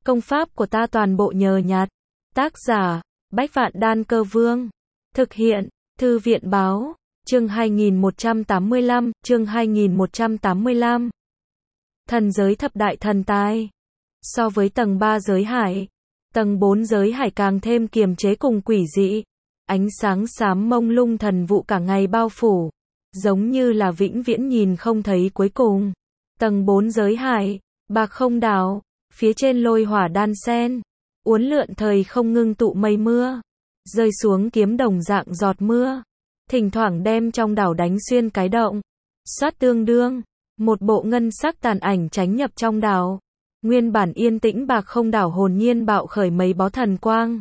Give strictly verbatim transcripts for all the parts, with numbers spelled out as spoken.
Công pháp của ta toàn bộ nhờ nhặt. Tác giả, Bách Vạn Đan Cơ Vương. Thực hiện, Thư viện Báo. Chương hai nghìn một trăm tám mươi lăm, chương hai nghìn một trăm tám mươi lăm. Thần giới thập đại thần tài. So với tầng ba giới hải, tầng bốn giới hải càng thêm kiềm chế cùng quỷ dị. Ánh sáng xám mông lung thần vụ cả ngày bao phủ, giống như là vĩnh viễn nhìn không thấy cuối cùng. Tầng bốn giới hải, bạc không đảo, phía trên lôi hỏa đan sen, uốn lượn thời không ngưng tụ mây mưa, rơi xuống kiếm đồng dạng giọt mưa, thỉnh thoảng đem trong đảo đánh xuyên cái động. Xoát tương đương, một bộ ngân sắc tàn ảnh tránh nhập trong đảo. Nguyên bản yên tĩnh bạc không đảo hồn nhiên bạo khởi mấy bó thần quang.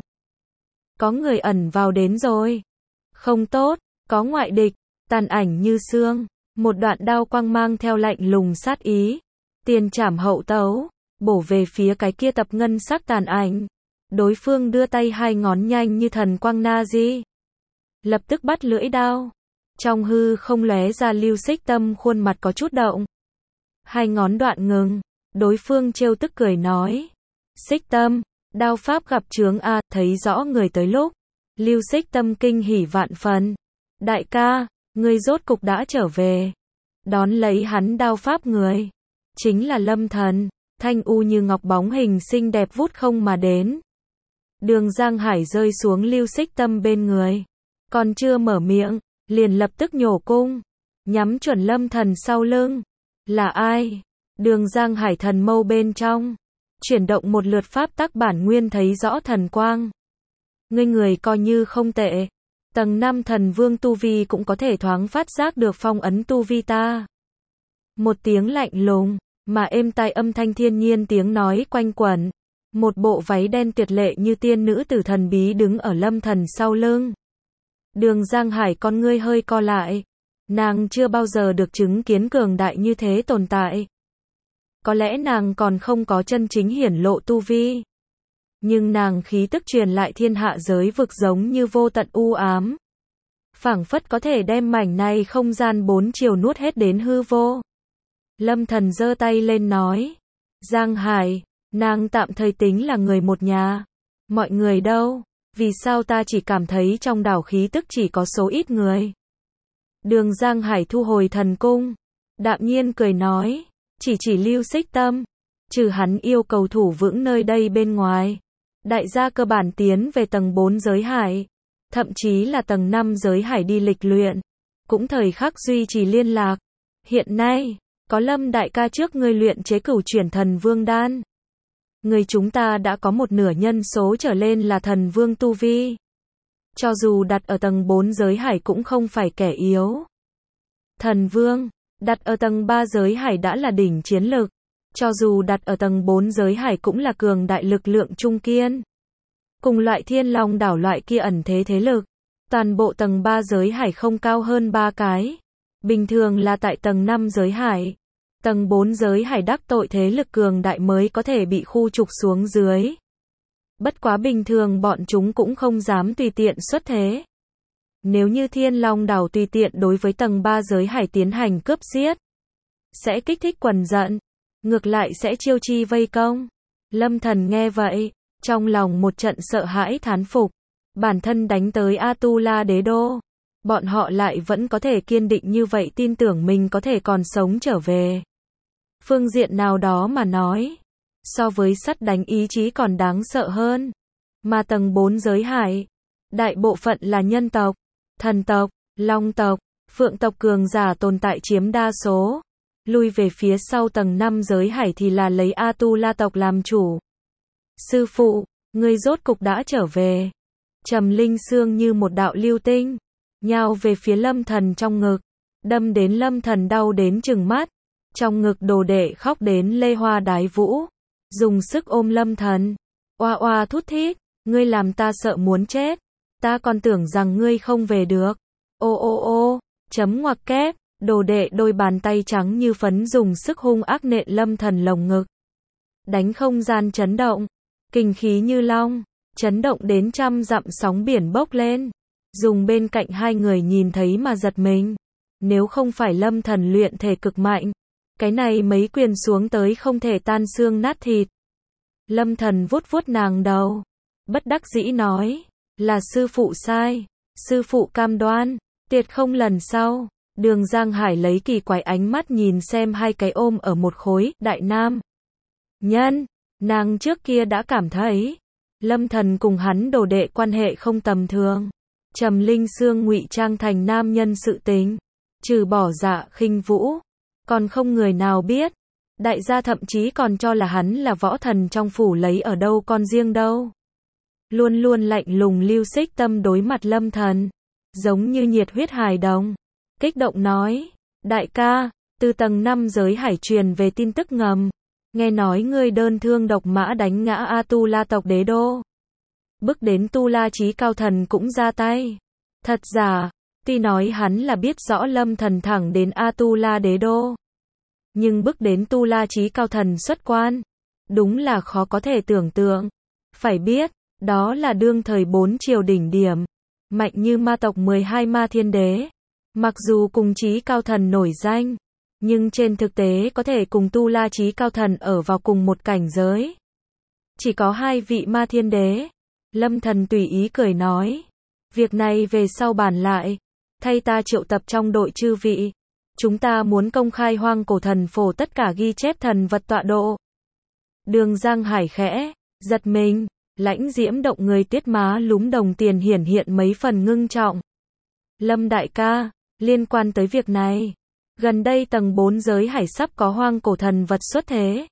Có người ẩn vào đến rồi. Không tốt, có ngoại địch, tàn ảnh như xương, một đoạn đao quang mang theo lạnh lùng sát ý. Tiền trảm hậu tấu, bổ về phía cái kia tập ngân sắc tàn ảnh. Đối phương đưa tay hai ngón nhanh như thần quang na di. Lập tức bắt lưỡi đao. Trong hư không lóe ra Lưu Xích Tâm khuôn mặt có chút động. Hai ngón đoạn ngừng, đối phương trêu tức cười nói. Xích Tâm, đao pháp gặp chướng a, thấy rõ người tới lúc. Lưu Xích Tâm kinh hỉ vạn phần. Đại ca, ngươi rốt cục đã trở về. Đón lấy hắn đao pháp người. Chính là Lâm Thần, thanh u như ngọc bóng hình xinh đẹp vút không mà đến. Đường Giang Hải rơi xuống Lưu Xích Tâm bên người. Còn chưa mở miệng, liền lập tức nhổ cung. Nhắm chuẩn Lâm Thần sau lưng. Là ai? Đường Giang Hải thần mâu bên trong. Chuyển động một lượt pháp tắc bản nguyên thấy rõ thần quang. Ngươi người coi như không tệ. Tầng năm thần vương tu vi cũng có thể thoáng phát giác được phong ấn tu vi ta. Một tiếng lạnh lùng, mà êm tai âm thanh thiên nhiên tiếng nói quanh quẩn. Một bộ váy đen tuyệt lệ như tiên nữ tử thần bí đứng ở Lâm Thần sau lưng. Đường Giang Hải con ngươi hơi co lại. Nàng chưa bao giờ được chứng kiến cường đại như thế tồn tại. Có lẽ nàng còn không có chân chính hiển lộ tu vi. Nhưng nàng khí tức truyền lại thiên hạ giới vực giống như vô tận u ám. Phảng phất có thể đem mảnh này không gian bốn chiều nuốt hết đến hư vô. Lâm Thần giơ tay lên nói. Giang Hải, nàng tạm thời tính là người một nhà. Mọi người đâu? Vì sao ta chỉ cảm thấy trong đảo khí tức chỉ có số ít người? Đường Giang Hải thu hồi thần cung. Đạm nhiên cười nói. Chỉ chỉ Lưu Xích Tâm. Trừ hắn yêu cầu thủ vững nơi đây bên ngoài. Đại gia cơ bản tiến về tầng bốn giới hải. Thậm chí là tầng năm giới hải đi lịch luyện. Cũng thời khắc duy trì liên lạc. Hiện nay, có Lâm đại ca trước ngươi luyện chế cửu chuyển thần vương đan. Người chúng ta đã có một nửa nhân số trở lên là thần vương tu vi. Cho dù đặt ở tầng bốn giới hải cũng không phải kẻ yếu. Thần vương, đặt ở tầng ba giới hải đã là đỉnh chiến lực. Cho dù đặt ở tầng bốn giới hải cũng là cường đại lực lượng trung kiên. Cùng loại Thiên Long đảo loại kia ẩn thế thế lực. Toàn bộ tầng ba giới hải không cao hơn ba cái. Bình thường là tại tầng năm giới hải. Tầng bốn giới hải đắc tội thế lực cường đại mới có thể bị khu trục xuống dưới. Bất quá bình thường bọn chúng cũng không dám tùy tiện xuất thế. Nếu như Thiên Long đảo tùy tiện đối với tầng ba giới hải tiến hành cướp giết, sẽ kích thích quần giận, ngược lại sẽ chiêu chi vây công. Lâm Thần nghe vậy, trong lòng một trận sợ hãi thán phục. Bản thân đánh tới Atula đế đô, bọn họ lại vẫn có thể kiên định như vậy tin tưởng mình có thể còn sống trở về. Phương diện nào đó mà nói, so với sắt đánh ý chí còn đáng sợ hơn. Mà tầng bốn giới hải, đại bộ phận là nhân tộc, thần tộc, long tộc, phượng tộc cường giả tồn tại chiếm đa số. Lui về phía sau tầng năm giới hải thì là lấy Atula tộc làm chủ. Sư phụ, ngươi rốt cục đã trở về. Trầm Linh Sương như một đạo lưu tinh, nhào về phía Lâm Thần trong ngực, đâm đến Lâm Thần đau đến trừng mắt. Trong ngực đồ đệ khóc đến lê hoa đái vũ, dùng sức ôm Lâm Thần, oa oa thút thít, ngươi làm ta sợ muốn chết, ta còn tưởng rằng ngươi không về được. Ô ô ô, chấm ngoặc kép, đồ đệ đôi bàn tay trắng như phấn dùng sức hung ác nện Lâm Thần lồng ngực. Đánh không gian chấn động, kinh khí như long, chấn động đến trăm dặm sóng biển bốc lên. Dùng bên cạnh hai người nhìn thấy mà giật mình. Nếu không phải Lâm Thần luyện thể cực mạnh, cái này mấy quyền xuống tới không thể tan xương nát thịt. Lâm Thần vuốt vuốt nàng đầu, bất đắc dĩ nói, là sư phụ sai, sư phụ cam đoan, tuyệt không lần sau. Đường Giang Hải lấy kỳ quái ánh mắt nhìn xem hai cái ôm ở một khối, đại nam nhân, nàng trước kia đã cảm thấy, Lâm Thần cùng hắn đồ đệ quan hệ không tầm thường. Trầm Linh Sương ngụy trang thành nam nhân sự tình, trừ bỏ Dạ Khinh Vũ, còn không người nào biết. Đại gia thậm chí còn cho là hắn là võ thần trong phủ lấy ở đâu con riêng đâu. Luôn luôn lạnh lùng Lưu Xích Tâm đối mặt Lâm Thần, giống như nhiệt huyết hài đồng, kích động nói, đại ca, từ tầng năm giới hải truyền về tin tức ngầm, nghe nói ngươi đơn thương độc mã đánh ngã A Tu La tộc đế đô, bức đến Tu La Chí Cao Thần cũng ra tay. Thật giả, tuy nói hắn là biết rõ Lâm Thần thẳng đến A Tu La đế đô, nhưng bức đến Tu La Chí Cao Thần xuất quan, đúng là khó có thể tưởng tượng. Phải biết, đó là đương thời bốn triều đỉnh điểm, mạnh như ma tộc mười hai ma thiên đế. Mặc dù cùng Chí Cao Thần nổi danh, nhưng trên thực tế có thể cùng Tu La Chí Cao Thần ở vào cùng một cảnh giới. Chỉ có hai vị ma thiên đế. Lâm Thần tùy ý cười nói, việc này về sau bàn lại, thay ta triệu tập trong đội chư vị. Chúng ta muốn công khai hoang cổ thần phổ tất cả ghi chép thần vật tọa độ. Đường Giang Hải khẽ giật mình, lãnh diễm động người tiết má lúm đồng tiền hiển hiện mấy phần ngưng trọng. Lâm đại ca, liên quan tới việc này, gần đây tầng bốn giới hải sắp có hoang cổ thần vật xuất thế.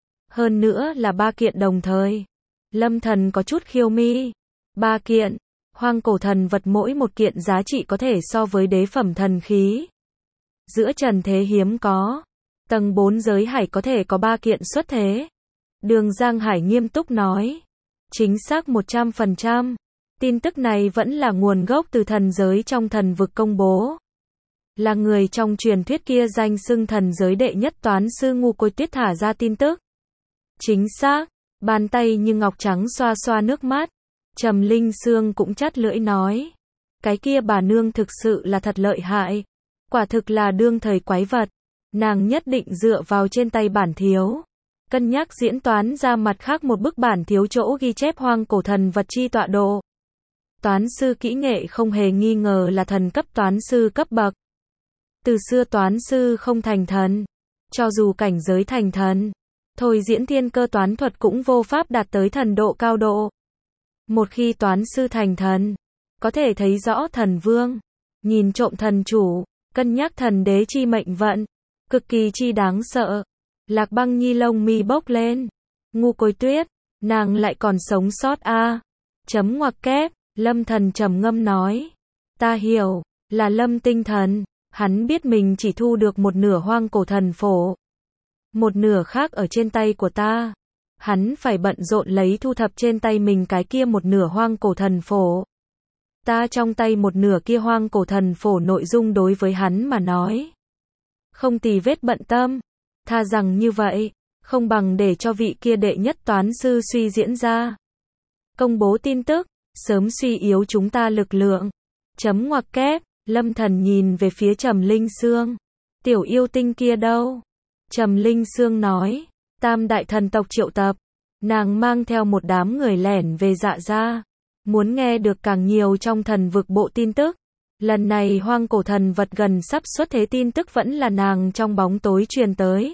Hơn nữa là ba kiện đồng thời. Lâm Thần có chút khiêu mi. Ba kiện, hoang cổ thần vật mỗi một kiện giá trị có thể so với đế phẩm thần khí. Giữa trần thế hiếm có. Tầng bốn giới hải có thể có ba kiện xuất thế. Đường Giang Hải nghiêm túc nói. Chính xác một trăm phần trăm. Tin tức này vẫn là nguồn gốc từ thần giới trong thần vực công bố. Là người trong truyền thuyết kia danh xưng thần giới đệ nhất toán sư Ngu Côi Tuyết thả ra tin tức. Chính xác, bàn tay như ngọc trắng xoa xoa nước mắt. Trầm Linh Sương cũng chắt lưỡi nói. Cái kia bà nương thực sự là thật lợi hại. Quả thực là đương thời quái vật. Nàng nhất định dựa vào trên tay bản thiếu. Cân nhắc diễn toán ra mặt khác một bức bản thiếu chỗ ghi chép hoang cổ thần vật chi tọa độ. Toán sư kỹ nghệ không hề nghi ngờ là thần cấp toán sư cấp bậc. Từ xưa toán sư không thành thần. Cho dù cảnh giới thành thần, thôi diễn thiên cơ toán thuật cũng vô pháp đạt tới thần độ cao độ. Một khi toán sư thành thần, có thể thấy rõ thần vương, nhìn trộm thần chủ, cân nhắc thần đế chi mệnh vận, cực kỳ chi đáng sợ. Lạc Băng Nhi lông mi bốc lên. Ngu Côi Tuyết, nàng lại còn sống sót a? À? Chấm ngoặc kép, Lâm Thần trầm ngâm nói. Ta hiểu, là Lâm tinh thần, hắn biết mình chỉ thu được một nửa hoang cổ thần phổ. Một nửa khác ở trên tay của ta. Hắn phải bận rộn lấy thu thập trên tay mình cái kia một nửa hoang cổ thần phổ. Ta trong tay một nửa kia hoang cổ thần phổ nội dung đối với hắn mà nói. Không tì vết bận tâm. Tha rằng như vậy, không bằng để cho vị kia đệ nhất toán sư suy diễn ra. Công bố tin tức, sớm suy yếu chúng ta lực lượng. Chấm ngoặc kép, Lâm Thần nhìn về phía Trầm Linh Sương. Tiểu yêu tinh kia đâu? Trầm Linh Sương nói, tam đại thần tộc triệu tập. Nàng mang theo một đám người lẻn về Dạ gia. Muốn nghe được càng nhiều trong thần vực bộ tin tức. Lần này hoang cổ thần vật gần sắp xuất thế tin tức vẫn là nàng trong bóng tối truyền tới.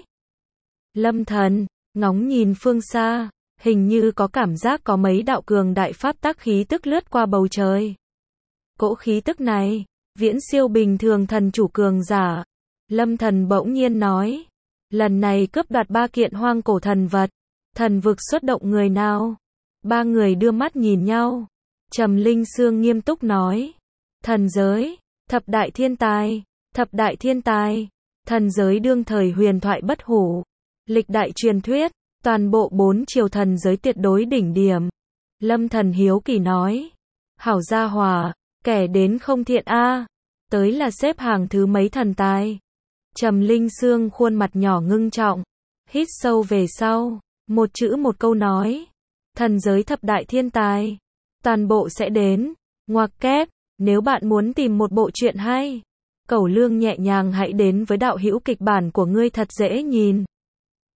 Lâm Thần, ngóng nhìn phương xa, hình như có cảm giác có mấy đạo cường đại pháp tắc khí tức lướt qua bầu trời. Cỗ khí tức này, viễn siêu bình thường thần chủ cường giả. Lâm Thần bỗng nhiên nói, lần này cướp đoạt ba kiện hoang cổ thần vật, thần vực xuất động người nào? Ba người đưa mắt nhìn nhau. Trầm Linh Sương nghiêm túc nói, thần giới, thập đại thiên tài, thập đại thiên tài, thần giới đương thời huyền thoại bất hủ, lịch đại truyền thuyết, toàn bộ bốn triều thần giới tuyệt đối đỉnh điểm. Lâm Thần hiếu kỳ nói, hảo gia hòa, kẻ đến không thiện a, tới là xếp hàng thứ mấy thần tài. Trầm Linh Sương khuôn mặt nhỏ ngưng trọng, hít sâu về sau, một chữ một câu nói, thần giới thập đại thiên tài, toàn bộ sẽ đến. Ngoặc kép, nếu bạn muốn tìm một bộ truyện hay, cẩu lương nhẹ nhàng hãy đến với đạo hữu kịch bản của ngươi thật dễ nhìn.